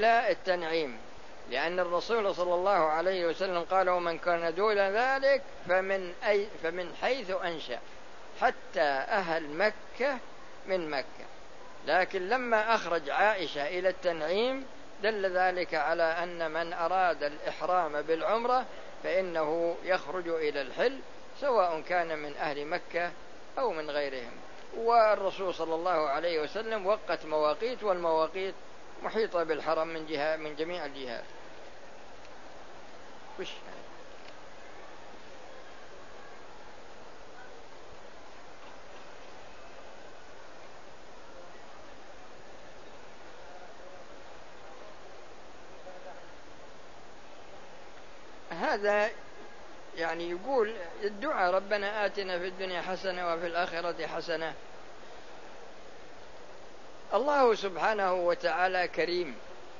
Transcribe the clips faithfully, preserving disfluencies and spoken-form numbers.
إلى التنعيم، لأن الرسول صلى الله عليه وسلم قال: ومن كان دون ذلك فمن, أي فمن حيث أنشأ، حتى أهل مكة من مكة. لكن لما أخرج عائشة إلى التنعيم دل ذلك على أن من أراد الإحرام بالعمرة فإنه يخرج إلى الحل، سواء كان من أهل مكة أو من غيرهم. والرسول صلى الله عليه وسلم وقت مواقيت، والمواقيت محيطة بالحرم من جهة من جميع الجهات. وش هذا؟ يعني يقول الدعاء: ربنا آتنا في الدنيا حسنة وفي الآخرة حسنة. الله سبحانه وتعالى كريم،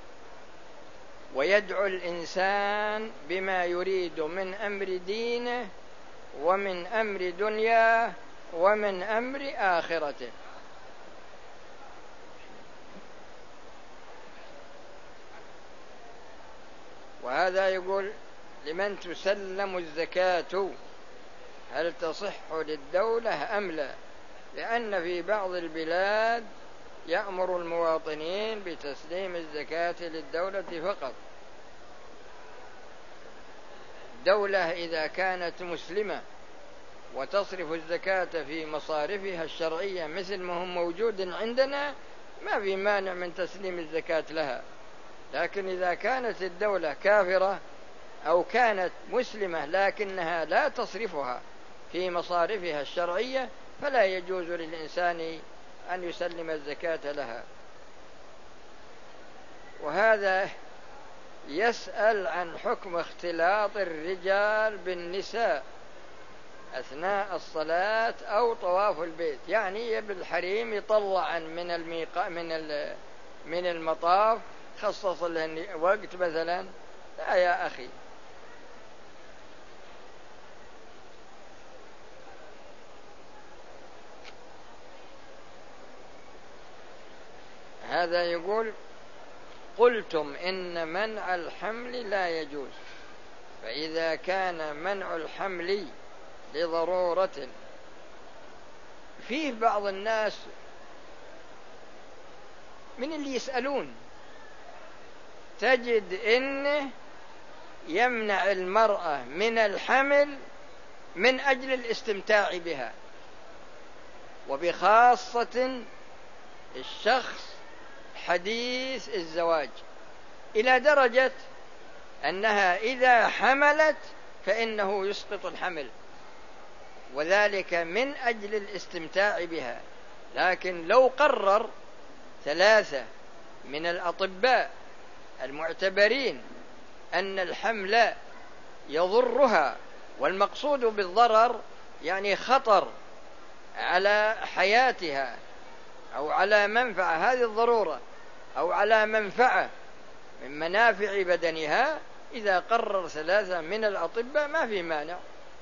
ويدعو الإنسان بما يريد من أمر دينه ومن أمر دنياه ومن أمر آخرته. وهذا يقول: لمن تسلم الزكاة؟ هل تصح للدولة أم لا؟ لأن في بعض البلاد يأمر المواطنين بتسليم الزكاة للدولة فقط. الدولة إذا كانت مسلمة وتصرف الزكاة في مصارفها الشرعية مثل ما هو موجود عندنا، ما في مانع من تسليم الزكاة لها. لكن إذا كانت الدولة كافرة أو كانت مسلمة لكنها لا تصرفها في مصارفها الشرعية فلا يجوز للإنسان أن يسلم الزكاة لها. وهذا يسأل عن حكم اختلاط الرجال بالنساء أثناء الصلاة أو طواف البيت. يعني يبي الحريم يطلع من الميقا من من المطاف، خصص له وقت مثلا. لا يا أخي، هذا يقول: قلتم إن منع الحمل لا يجوز، فإذا كان منع الحمل لضرورة. فيه بعض الناس من اللي يسألون تجد إنه يمنع المرأة من الحمل من أجل الاستمتاع بها، وبخاصة الشخص حديث الزواج، إلى درجة أنها إذا حملت فإنه يسقط الحمل، وذلك من أجل الاستمتاع بها. لكن لو قرر ثلاثة من الأطباء المعتبرين أن الحمل يضرها، والمقصود بالضرر يعني خطر على حياتها أو على منفعة، هذه الضرورة، أو على منفعة من منافع بدنها، إذا قرر ثلاثة من الأطباء ما في مانع.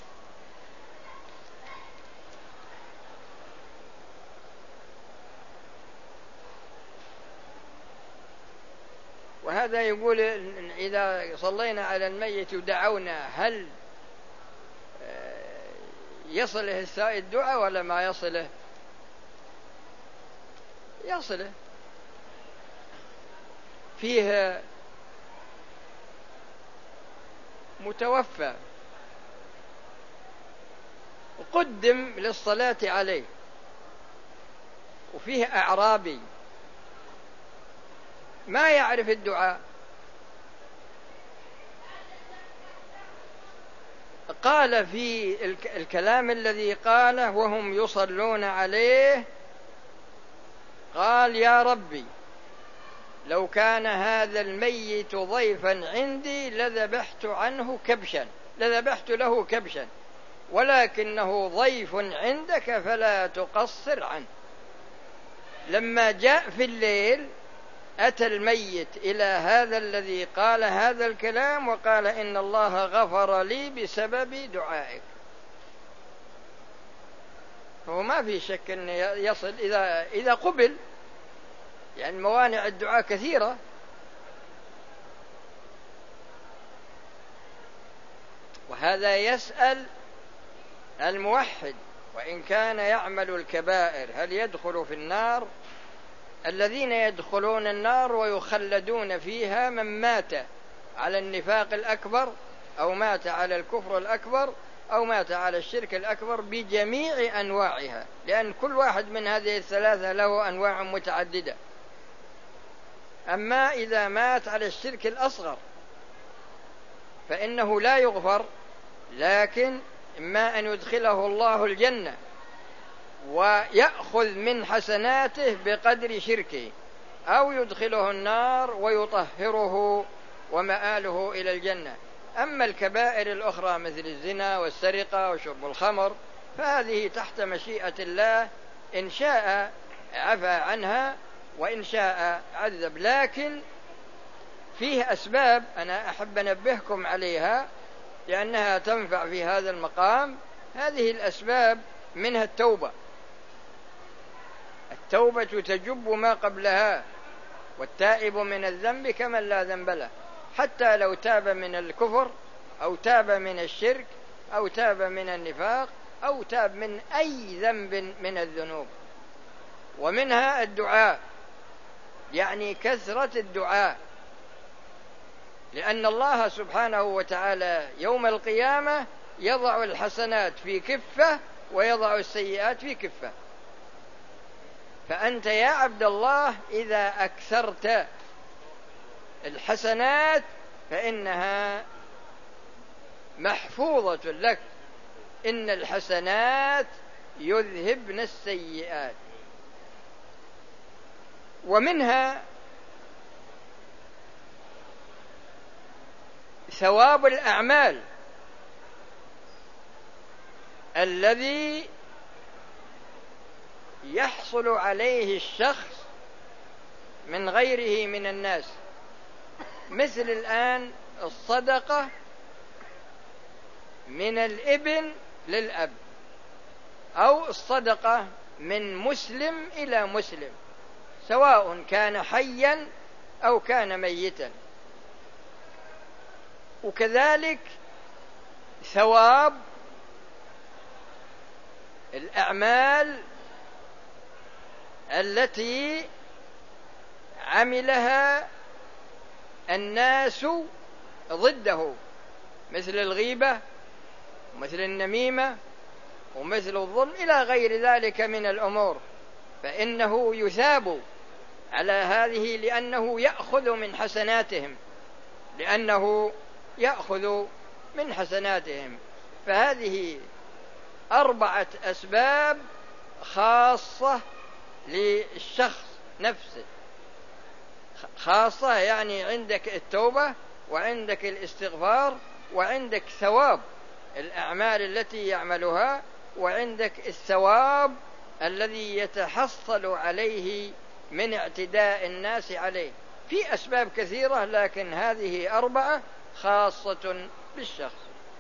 وهذا يقول: إذا صلينا على الميت ودعونا هل يصله الدعاء ولا ما يصله؟ يصله. فيه متوفى قدم للصلاة عليه، وفيه أعرابي ما يعرف الدعاء، قال في الكلام الذي قاله وهم يصلون عليه، قال: يا ربي لو كان هذا الميت ضيفا عندي لذبحت عنه كبشا لذبحت له كبشا، ولكنه ضيف عندك فلا تقصر عنه. لما جاء في الليل أتى الميت إلى هذا الذي قال هذا الكلام وقال: إن الله غفر لي بسبب دعائك. فهو ما في شك أن يصل إذا إذا قبل، يعني موانع الدعاء كثيرة، وهذا يسأل الموحد وإن كان يعمل الكبائر هل يدخل في النار؟ الذين يدخلون النار ويخلدون فيها من مات على النفاق الأكبر أو مات على الكفر الأكبر أو مات على الشرك الأكبر بجميع أنواعها، لأن كل واحد من هذه الثلاثة له أنواع متعددة. أما إذا مات على الشرك الأصغر فإنه لا يغفر، لكن إما أن يدخله الله الجنة ويأخذ من حسناته بقدر شركه، أو يدخله النار ويطهره ومآله إلى الجنة. أما الكبائر الأخرى مثل الزنا والسرقة وشرب الخمر فهذه تحت مشيئة الله، إن شاء عفى عنها وإن شاء عذب. لكن فيه أسباب أنا أحب أنبهكم عليها لأنها تنفع في هذا المقام. هذه الأسباب منها التوبة. التوبة تجب ما قبلها، والتائب من الذنب كمن لا ذنب له، حتى لو تاب من الكفر أو تاب من الشرك أو تاب من النفاق أو تاب من أي ذنب من الذنوب. ومنها الدعاء، يعني كثرة الدعاء، لأن الله سبحانه وتعالى يوم القيامة يضع الحسنات في كفة ويضع السيئات في كفة. فأنت يا عبد الله إذا أكثرت الحسنات فإنها محفوظة لك، إن الحسنات يذهبن السيئات. ومنها ثواب الأعمال الذي يحصل عليه الشخص من غيره من الناس، مثل الآن الصدقة من الابن للأب، أو الصدقة من مسلم إلى مسلم سواء كان حيا أو كان ميتا. وكذلك ثواب الأعمال التي عملها الناس ضده، مثل الغيبة ومثل النميمة ومثل الظلم إلى غير ذلك من الأمور، فإنه يثاب على هذه لأنه يأخذ من حسناتهم لأنه يأخذ من حسناتهم. فهذه أربعة أسباب خاصة للشخص نفسه، خاصة يعني عندك التوبة وعندك الاستغفار وعندك ثواب الأعمال التي يعملها وعندك الثواب الذي يتحصل عليه من اعتداء الناس عليه. في أسباب كثيرة لكن هذه أربعة خاصة بالشخص.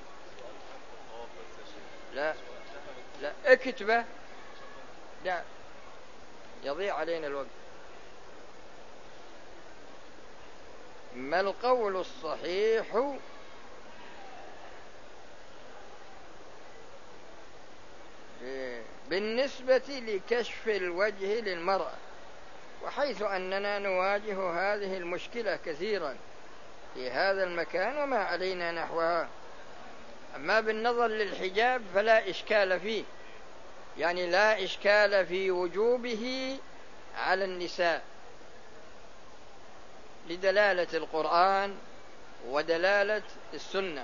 لا لا اكتبه، لا يضيع علينا الوقت. ما القول الصحيح بالنسبة لكشف الوجه للمرأة، وحيث أننا نواجه هذه المشكلة كثيرا في هذا المكان وما علينا نحوها. أما بالنظر للحجاب فلا إشكال فيه، يعني لا إشكال في وجوبه على النساء لدلالة القرآن ودلالة السنة.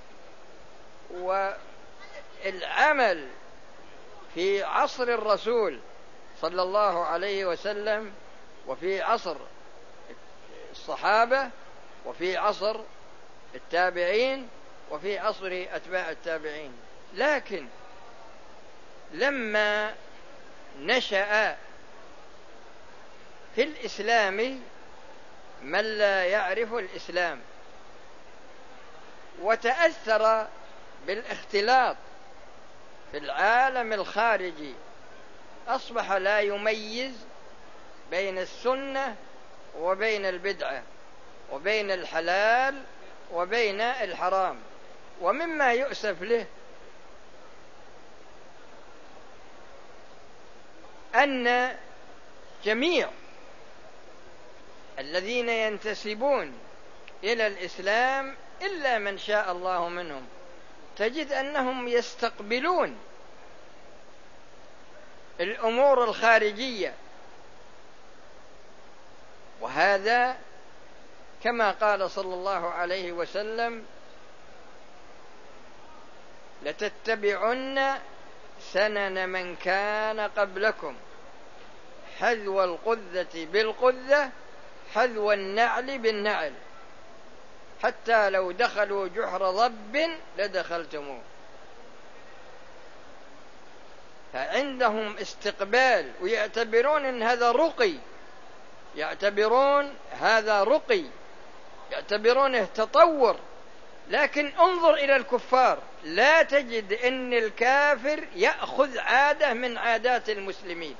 والعمل في عصر الرسول صلى الله عليه وسلم وفي عصر الصحابة وفي عصر التابعين وفي عصر أتباع التابعين. لكن لما نشأ في الإسلام من لا يعرف الإسلام وتأثر بالاختلاط في العالم الخارجي، أصبح لا يميز بين السنة وبين البدعة وبين الحلال وبين الحرام، ومما يؤسف له أن جميع الذين ينتسبون إلى الإسلام إلا من شاء الله منهم تجد أنهم يستقبلون الأمور الخارجية، وهذا كما قال صلى الله عليه وسلم: لتتبعن سنن من كان قبلكم حذو القذة بالقذة حذو النعل بالنعل حتى لو دخلوا جحر ضب لدخلتموه. فعندهم استقبال ويعتبرون ان هذا رقي، يعتبرون هذا رقي، يعتبرونه تطور. لكن انظر إلى الكفار، لا تجد ان الكافر يأخذ عادة من عادات المسلمين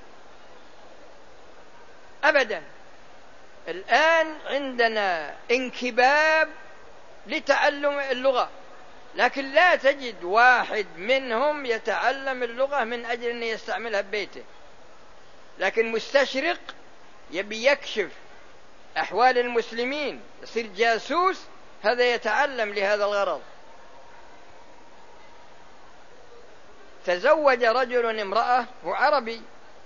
أبدا. الآن عندنا انكباب لتعلم اللغة، لكن لا تجد واحد منهم يتعلم اللغة من أجل أن يستعملها ببيته، لكن مستشرق يبي يكشف أحوال المسلمين، يصير جاسوس، هذا يتعلم لهذا الغرض. تزوج رجل امرأة هو عربي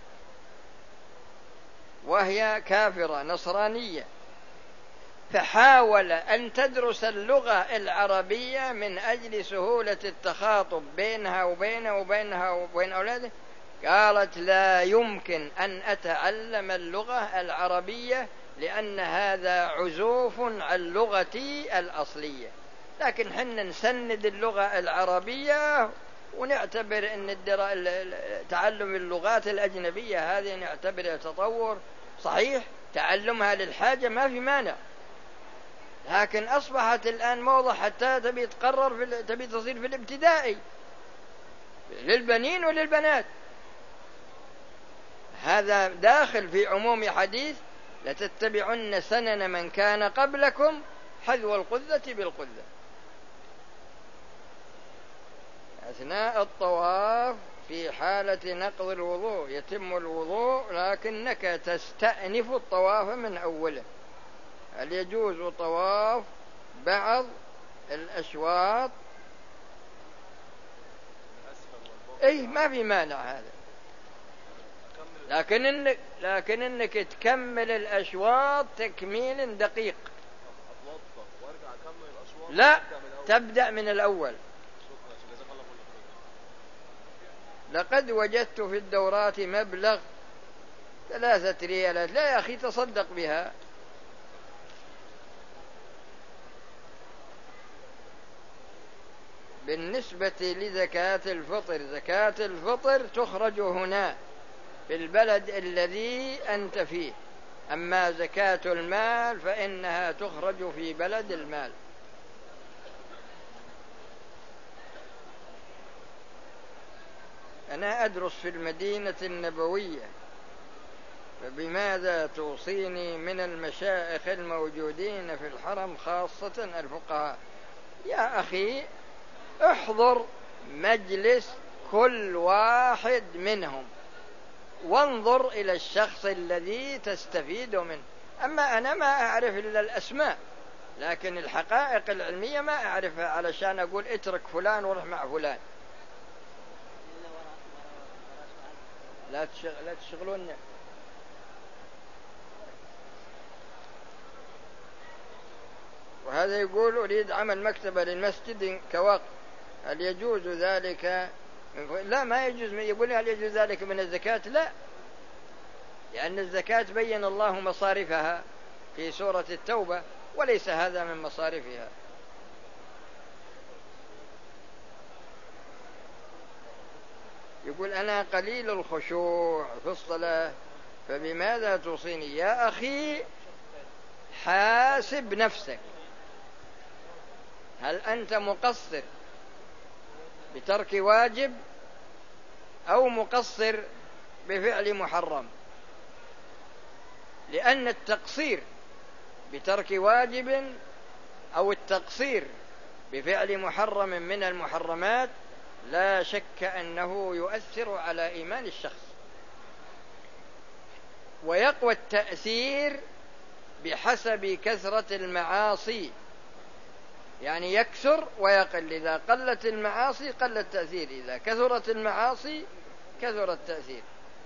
وهي كافرة نصرانية، فحاول أن تدرس اللغة العربية من أجل سهولة التخاطب بينها وبينه وبينها وبين أولاده. قالت: لا يمكن أن أتعلم اللغة العربية لأن هذا عزوف عن لغتي الأصلية، لكن حنا نسند اللغة العربية ونعتبر أن تعلم اللغات الأجنبية هذه نعتبرها تطور. صحيح تعلمها للحاجة ما في مانع، لكن أصبحت الآن موضة حتى تبي تقرر في تبي تصير في الابتدائي للبنين وللبنات. هذا داخل في عموم حديث: لتتبعن سنن من كان قبلكم حذو القذة بالقذة. أثناء الطواف في حالة نقض الوضوء يتم الوضوء، لكنك تستأنف الطواف من أوله. هل يجوز طواف بعض الأشواط؟ أي ما في مانع هذا، لكن إنك, لكن إنك تكمل الأشواط تكميل دقيق. لا، تبدأ من الأول. لقد وجدت في الدورات مبلغ ثلاثة ريالات. لا يا أخي تصدق بها. بالنسبة لزكاة الفطر، زكاة الفطر تخرج هنا في البلد الذي أنت فيه، أما زكاة المال فإنها تخرج في بلد المال. أنا أدرس في المدينة النبوية، فبماذا توصيني من المشايخ الموجودين في الحرم خاصة الفقهاء؟ يا أخي احضر مجلس كل واحد منهم وانظر إلى الشخص الذي تستفيد منه. أما أنا ما أعرف إلا الأسماء، لكن الحقائق العلمية ما أعرفها علشان أقول اترك فلان وروح مع فلان. لا تشغل لا تشغلون. وهذا يقول: أريد عمل مكتبة للمسجد كوقف، هل يجوز ذلك؟ لا، ما يجوز. يقول: هل يجوز ذلك من الزكاة؟ لا، لأن الزكاة بين الله مصارفها في سورة التوبة، وليس هذا من مصارفها. يقول: أنا قليل الخشوع في الصلاة، فبماذا توصيني؟ يا أخي حاسب نفسك، هل أنت مقصر بترك واجب أو مقصر بفعل محرم؟ لأن التقصير بترك واجب أو التقصير بفعل محرم من المحرمات لا شك أنه يؤثر على إيمان الشخص، ويقوى التأثير بحسب كثرة المعاصي، يعني يكثر ويقل. إذا قلت المعاصي قل التأثير، إذا كثرت المعاصي كثر التأثير.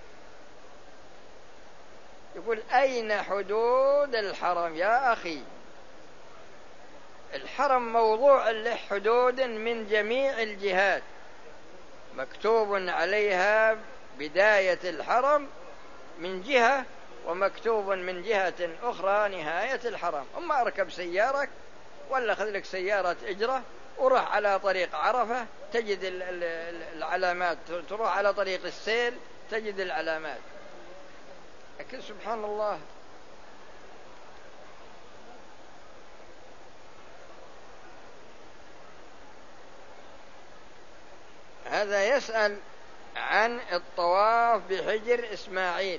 يقول أين حدود الحرم يا أخي؟ الحرم موضوع له حدود من جميع الجهات، مكتوب عليها بداية الحرم من جهة، ومكتوب من جهة أخرى نهاية الحرم. أما أركب سيارك ولا خذ لك سيارة إجرة وروح على طريق عرفة تجد العلامات، تروح على طريق السيل تجد العلامات. لكن سبحان الله، هذا يسأل عن الطواف بحجر إسماعيل.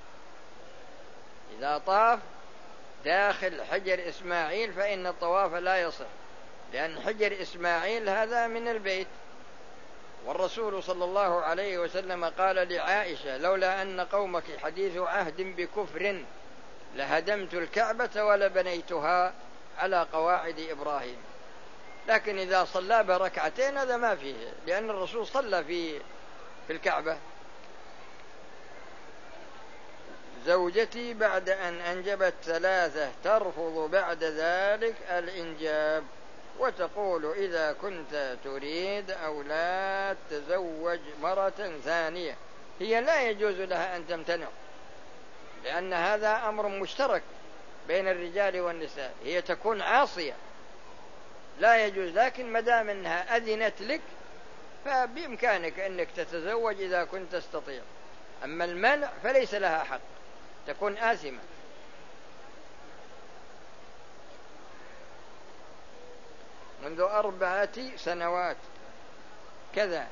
إذا طاف داخل حجر إسماعيل فإن الطواف لا يصح، لأن حجر إسماعيل هذا من البيت، والرسول صلى الله عليه وسلم قال لعائشة: لولا أن قومك حديث عهد بكفر لهدمت الكعبة ولبنيتها على قواعد إبراهيم. لكن إذا صلى بركعتين هذا ما فيه، لأن الرسول صلى في في الكعبة. زوجتي بعد أن أنجبت ثلاثة ترفض بعد ذلك الإنجاب، وتقول إذا كنت تريد أولاد تزوج مرة ثانية. هي لا يجوز لها أن تمتنع، لأن هذا أمر مشترك بين الرجال والنساء. هي تكون عاصية لا يجوز، لكن مدام أنها أذنت لك فبإمكانك أنك تتزوج إذا كنت تستطيع. أما المنع فليس لها حق، تكون آثمة. منذ أربعة سنوات كذا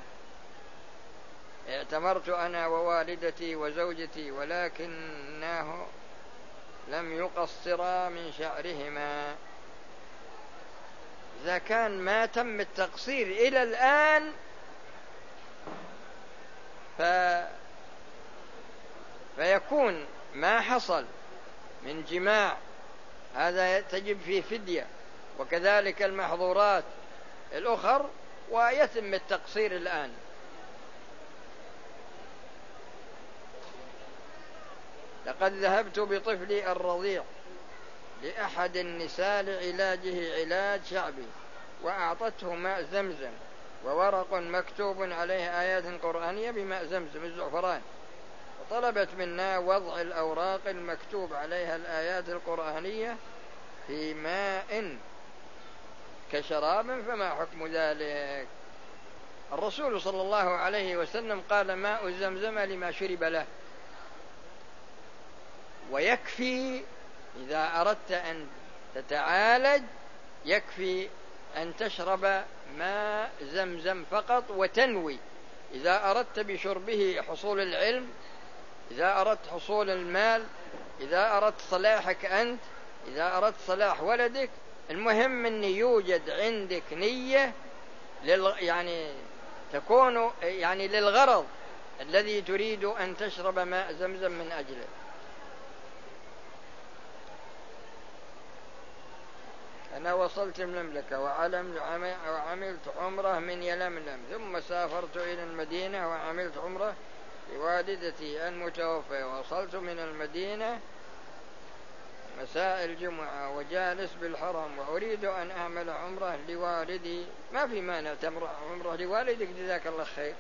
اعتمرت أنا ووالدتي وزوجتي، ولكنه لم يقصرا من شعرهما. إذا كان ما تم التقصير إلى الآن ف... فيكون ما حصل من جماع هذا تجب فيه فدية، وكذلك المحظورات الأخر، ويتم التقصير الآن. لقد ذهبت بطفلي الرضيع لأحد النساء لعلاجه علاج شعبي، وأعطته ماء زمزم وورق مكتوب عليه آيات قرآنية بماء زمزم الزعفران، وطلبت منا وضع الأوراق المكتوب عليها الآيات القرآنية في ماء كشراب، فما حكم ذلك؟ الرسول صلى الله عليه وسلم قال: ماء زمزم لما شرب له. ويكفي إذا أردت أن تتعالج يكفي أن تشرب ماء زمزم فقط وتنوي. إذا أردت بشربه حصول العلم، إذا أردت حصول المال، إذا أردت صلاحك أنت، إذا أردت صلاح ولدك، المهم أن يوجد عندك نية لل... يعني تكون يعني للغرض الذي تريد أن تشرب ماء زمزم من أجله. أنا وصلت المملكة وعملت عمرة من يلملم، ثم سافرت إلى المدينة وعملت عمرة لوالدتي المتوفية. وصلت من المدينة مساء الجمعة وجالس بالحرم، وأريد أن أعمل عمرة لوالدي. ما في مانع تعمل عمرة لوالدك، جزاك الله خير.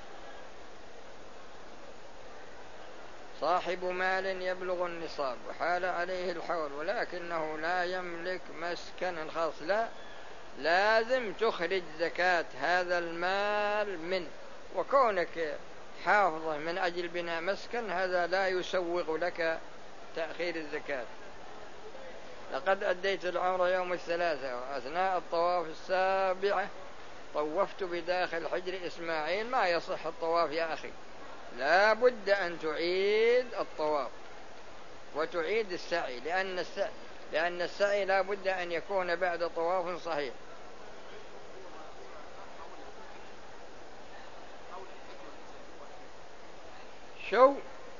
صاحب مال يبلغ النصاب وحال عليه الحول، ولكنه لا يملك مسكنا خاص، لا لازم تخرج زكاة هذا المال منه. وكونك حافظه من أجل بناء مسكن هذا لا يسوغ لك تأخير الزكاة. لقد أديت العمرة يوم الثلاثاء، وأثناء الطواف السابعة طوفت بداخل حجر إسماعيل. ما يصح الطواف يا أخي، لا بد أن تعيد الطواف وتعيد السعي، لأن السعي, لأن السعي لا بد أن يكون بعد طواف صحيح. شو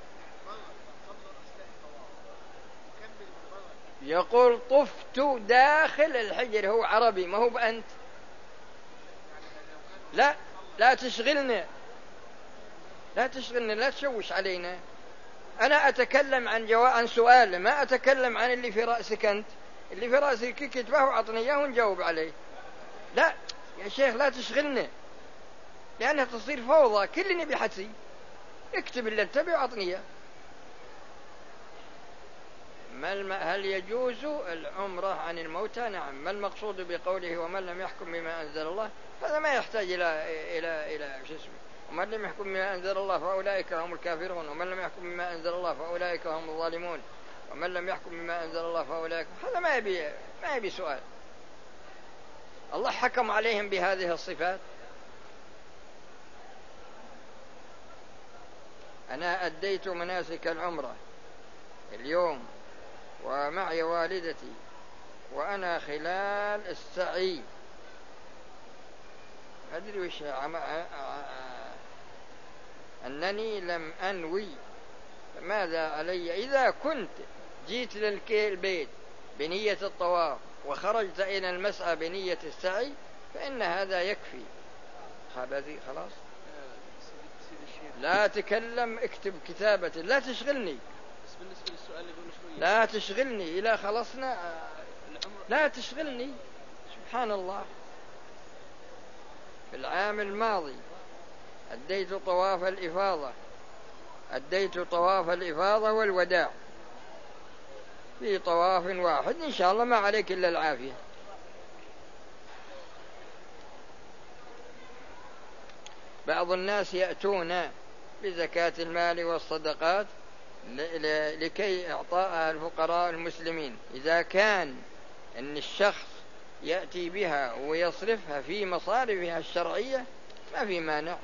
يقول؟ طفت داخل الحجر. هو عربي ما هو بأنت. لا لا تشغلنا، لا تشغلنا، لا تشوش علينا. أنا أتكلم عن جواب عن سؤال، ما أتكلم عن اللي في رأسك أنت. اللي في رأسك كتبه وعطني إياه ونجاوب عليه. لا يا شيخ لا تشغلنا، لأنها تصير فوضى. كل نبي حسي اكتب اللي تبي وعطني إياه. هل يجوز العمرة عن الموتى؟ نعم. ما المقصود بقوله ومن لم يحكم بما أنزل الله؟ هذا ما يحتاج إلى إلى إلى شو اسمه. ومن لم يحكم بما أنزل الله فأولئك هم الكافرون، ومن لم يحكم بما أنزل الله فأولئك هم الظالمون، ومن لم يحكم بما أنزل الله فأولئك. هذا ما يبي ما يبي سؤال. الله حكم عليهم بهذه الصفات. أنا أديت مناسك العمرة اليوم ومعي والدتي وأنا خلال السعي، أدري وش أنني لم أنوي، ماذا علي؟ إذا كنت جيت للبيت بنية الطواف وخرجت إلى المسعى بنية السعي فإن هذا يكفي. خلاص لا تكلم، اكتب كتابة، لا تشغلني. لا تشغلني إلى خلصنا، لا تشغلني. سبحان الله. في العام الماضي أديت طواف الإفاضة، أديت طواف الإفاضة والوداع في طواف واحد، إن شاء الله ما عليك إلا العافية. بعض الناس يأتون بزكاة المال والصدقات لكي إعطاءها الفقراء المسلمين. إذا كان أن الشخص يأتي بها ويصرفها في مصارفها الشرعية ما في مانع.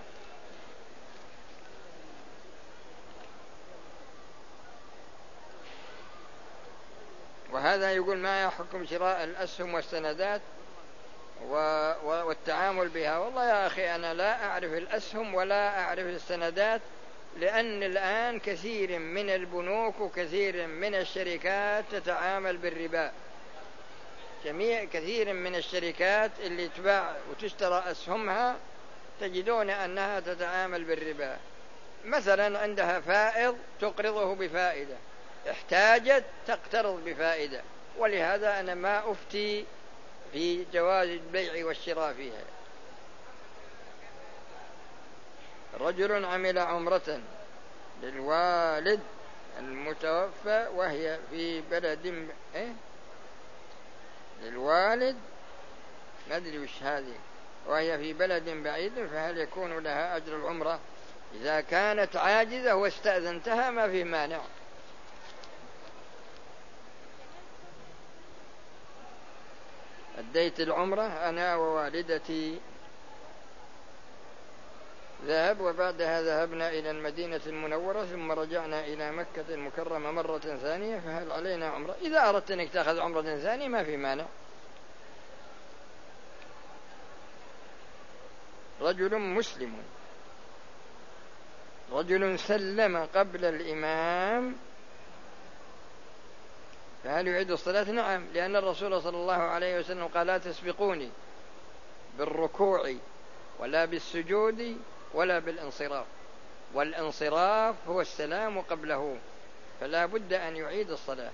وهذا يقول ما يحكم شراء الأسهم والسندات والتعامل بها؟ والله يا أخي أنا لا أعرف الأسهم ولا أعرف السندات، لأن الآن كثير من البنوك وكثير من الشركات تتعامل بالربا. جميع كثير من الشركات اللي تباع وتشترى أسهمها تجدون أنها تتعامل بالربا. مثلا عندها فائض تقرضه بفائدة، احتاجت تقترض بفائدة، ولهذا أنا ما أفتي في جواز البيع والشراء فيها. رجل عمل عمرة للوالد المتوفى وهي في بلد إيه؟ للوالد ما أدري وش هذه، وهي في بلد بعيد، فهل يكون لها أجر العمرة؟ إذا كانت عاجزة واستأذنتها ما في مانع. أديت العمرة أنا ووالدتي ذهب، وبعدها ذهبنا إلى المدينة المنورة ثم رجعنا إلى مكة المكرمة مرة ثانية، فهل علينا عمرة؟ إذا أردت أنك تأخذ عمرة ثانية ما في مانع. رجل مسلم رجل سلم قبل الإمام فهل يعيد الصلاة؟ نعم، لأن الرسول صلى الله عليه وسلم قال لا تسبقوني بالركوع ولا بالسجود ولا بالانصراف، والانصراف هو السلام قبله، فلا بد أن يعيد الصلاة.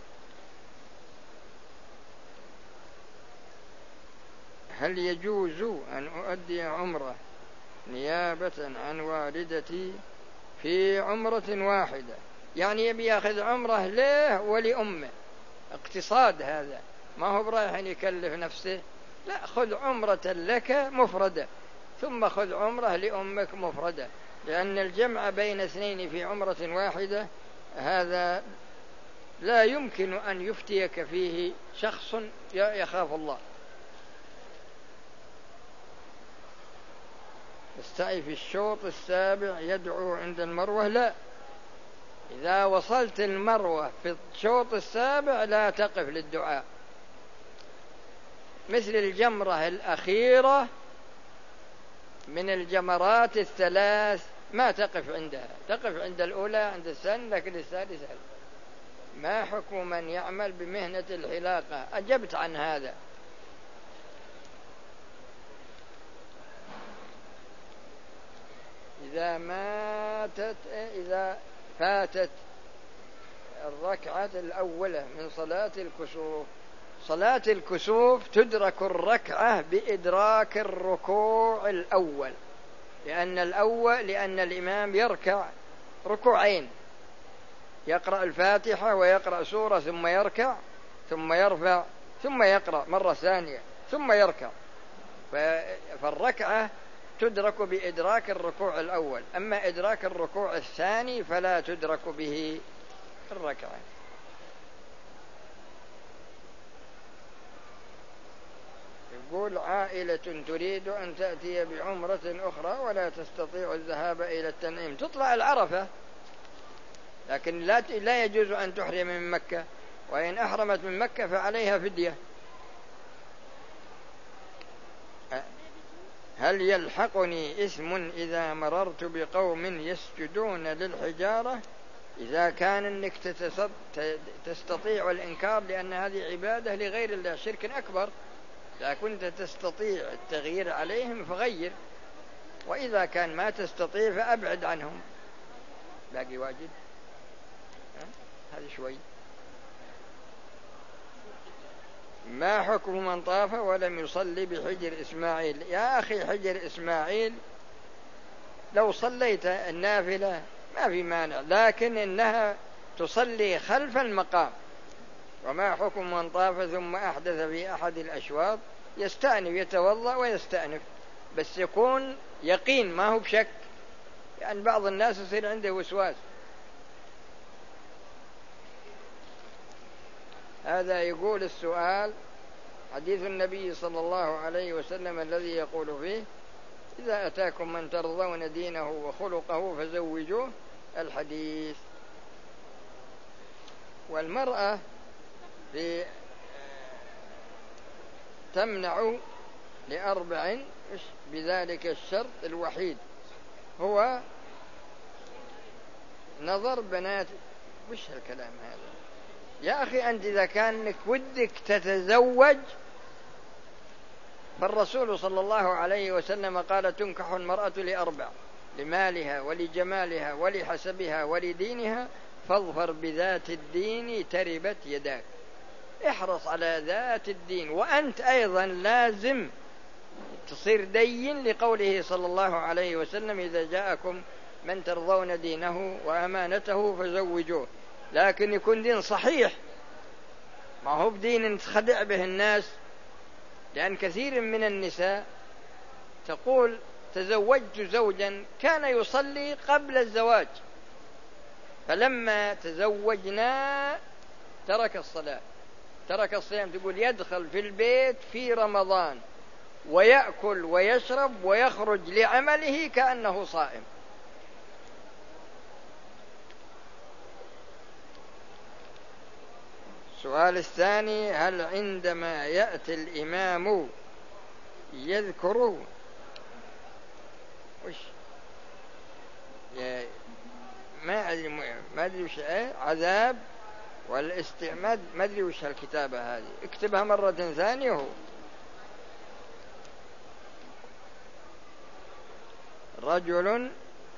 هل يجوز أن أؤدي عمرة نيابة عن والدتي في عمرة واحدة؟ يعني يبي يأخذ عمرة له ولأمه، اقتصاد هذا، ما هو برايح أن يكلف نفسه. لا، خذ عمرة لك مفردة ثم خذ عمرة لأمك مفردة، لأن الجمع بين اثنين في عمرة واحدة هذا لا يمكن أن يفتيك فيه شخص يخاف الله. السعي في الشوط السابع يدعو عند المروة؟ لا، إذا وصلت المروة في الشوط السابع لا تقف للدعاء. مثل الجمرة الأخيرة من الجمرات الثلاث ما تقف عندها، تقف عند الأولى عند الثانية، لكن الثالثة ما حكم من يعمل بمهنة الحلاقة؟ أجبت عن هذا. إذا ماتت إذا فاتت الركعة الأولى من صلاة الكسوف، صلاة الكسوف تدرك الركعة بإدراك الركوع الأول، لأن الأول لأن الإمام يركع ركوعين، يقرأ الفاتحة ويقرأ سورة ثم يركع ثم يرفع ثم يقرأ مرة ثانية ثم يركع، فالركعة تدرك بإدراك الركوع الأول، أما إدراك الركوع الثاني فلا تدرك به الركعة. يقول عائلة تريد أن تأتي بعمرة أخرى ولا تستطيع الذهاب إلى التنعيم، تطلع العرفة، لكن لا لا يجوز أن تحرم من مكة، وإن أحرمت من مكة فعليها فدية. هل يلحقني إثم إذا مررت بقوم يسجدون للحجارة؟ إذا كان أنك تستطيع الإنكار لأن هذه عبادة لغير الله شرك أكبر، إذا كنت تستطيع التغيير عليهم فغير، وإذا كان ما تستطيع فأبعد عنهم. باقي واجد هذا شوي. ما حكم من طاف ولم يصلي بحجر إسماعيل؟ يا أخي حجر إسماعيل لو صليت النافلة ما في مانع، لكن إنها تصلي خلف المقام. وما حكم من طاف ثم أحدث في أحد الأشواط؟ يستأنف، يتوضأ ويستأنف، بس يكون يقين ما هو بشك، لأن يعني بعض الناس يصير عنده وسواس. هذا يقول السؤال: حديث النبي صلى الله عليه وسلم الذي يقول فيه: إذا أتاكم من ترضون دينه وخلقه فزوجوه، الحديث. والمرأة في تمنع لأربع بذلك الشرط الوحيد هو نظر بنات. وش هالكلام هذا يا أخي؟ أنت إذا كانك ودك تتزوج، فالرسول صلى الله عليه وسلم قال: تنكح المرأة لأربع: لمالها ولجمالها ولحسبها ولدينها، فاظفر بذات الدين تربت يداك. احرص على ذات الدين، وأنت أيضا لازم تصير دين، لقوله صلى الله عليه وسلم: إذا جاءكم من ترضون دينه وأمانته فزوجوه. لكن يكون دين صحيح، ما هو بدين تخدع به الناس، لأن كثير من النساء تقول: تزوجت زوجا كان يصلي قبل الزواج، فلما تزوجنا ترك الصلاة ترك الصيام. تقول: يدخل في البيت في رمضان ويأكل ويشرب ويخرج لعمله كأنه صائم. السؤال الثاني: هل عندما يأتي الإمام يذكر وش ما أدري ما أدري وش عذاب والاستعماد، ما أدري وش هالكتابة هذه، اكتبها مرة ثانية. هو رجل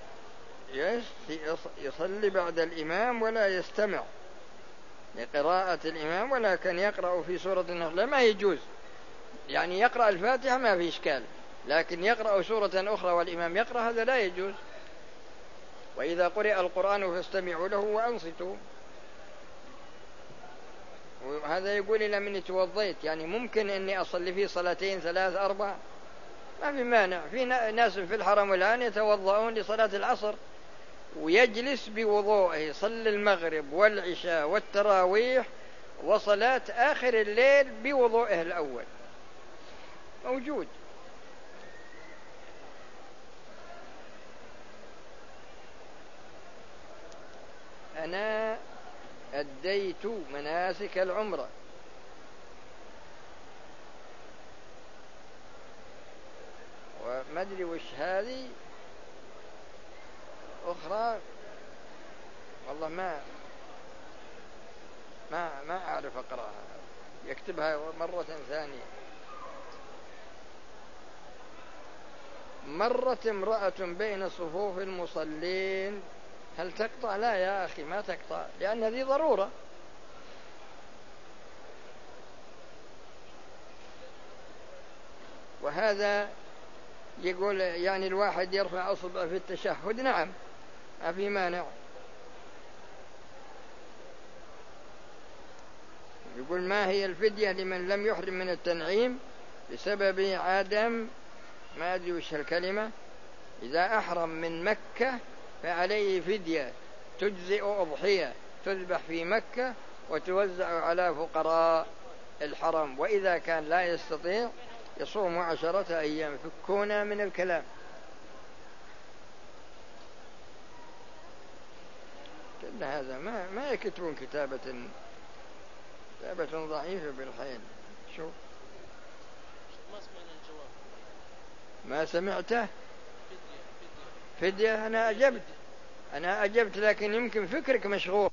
يصلي بعد الإمام ولا يستمع لقراءة الإمام، ولكن يقرأ في سورة النخل، ما يجوز. يعني يقرأ الفاتحة ما في إشكال، لكن يقرأ سورة أخرى والإمام يقرأ، هذا لا يجوز. وإذا قرئ القرآن فاستمعوا له وأنصتوا. وهذا يقول: إلى من توضيت، يعني ممكن أني أصلي فيه صلاتين ثلاث أربع، ما في مانع. في ناس في الحرم الآن يتوضؤون لصلاة العصر ويجلس بوضوءه، يصلي المغرب والعشاء والتراويح وصلاة آخر الليل بوضوءه الأول، موجود. أنا أديت مناسك العمرة وما أدري وش هذه، أخرى والله ما ما ما أعرف أقرأها، يكتبها مرة ثانية. مرت امرأة بين صفوف المصلين هل تقطع؟ لا يا أخي ما تقطع، لأن هذه ضرورة. وهذا يقول يعني الواحد يرفع أصبعه في التشهد، نعم ما في مانع. يقول ما هي الفدية لمن لم يحرم من التنعيم بسبب عدم، ما أدري وش الكلمة، إذا أحرم من مكة فعليه فدية تجزئ أضحية تذبح في مكة وتوزع على فقراء الحرم، وإذا كان لا يستطيع يصوم عشرة أيام. فكونا من الكلام. كل هذا ما ما يكتبون كتابة كتابة ضعيفة بالحين. شوف ما سمعنا الجواب. ما سمعته؟ فدية فدية فدية. أنا أجبت أنا أجبت لكن يمكن فكرك مشغول.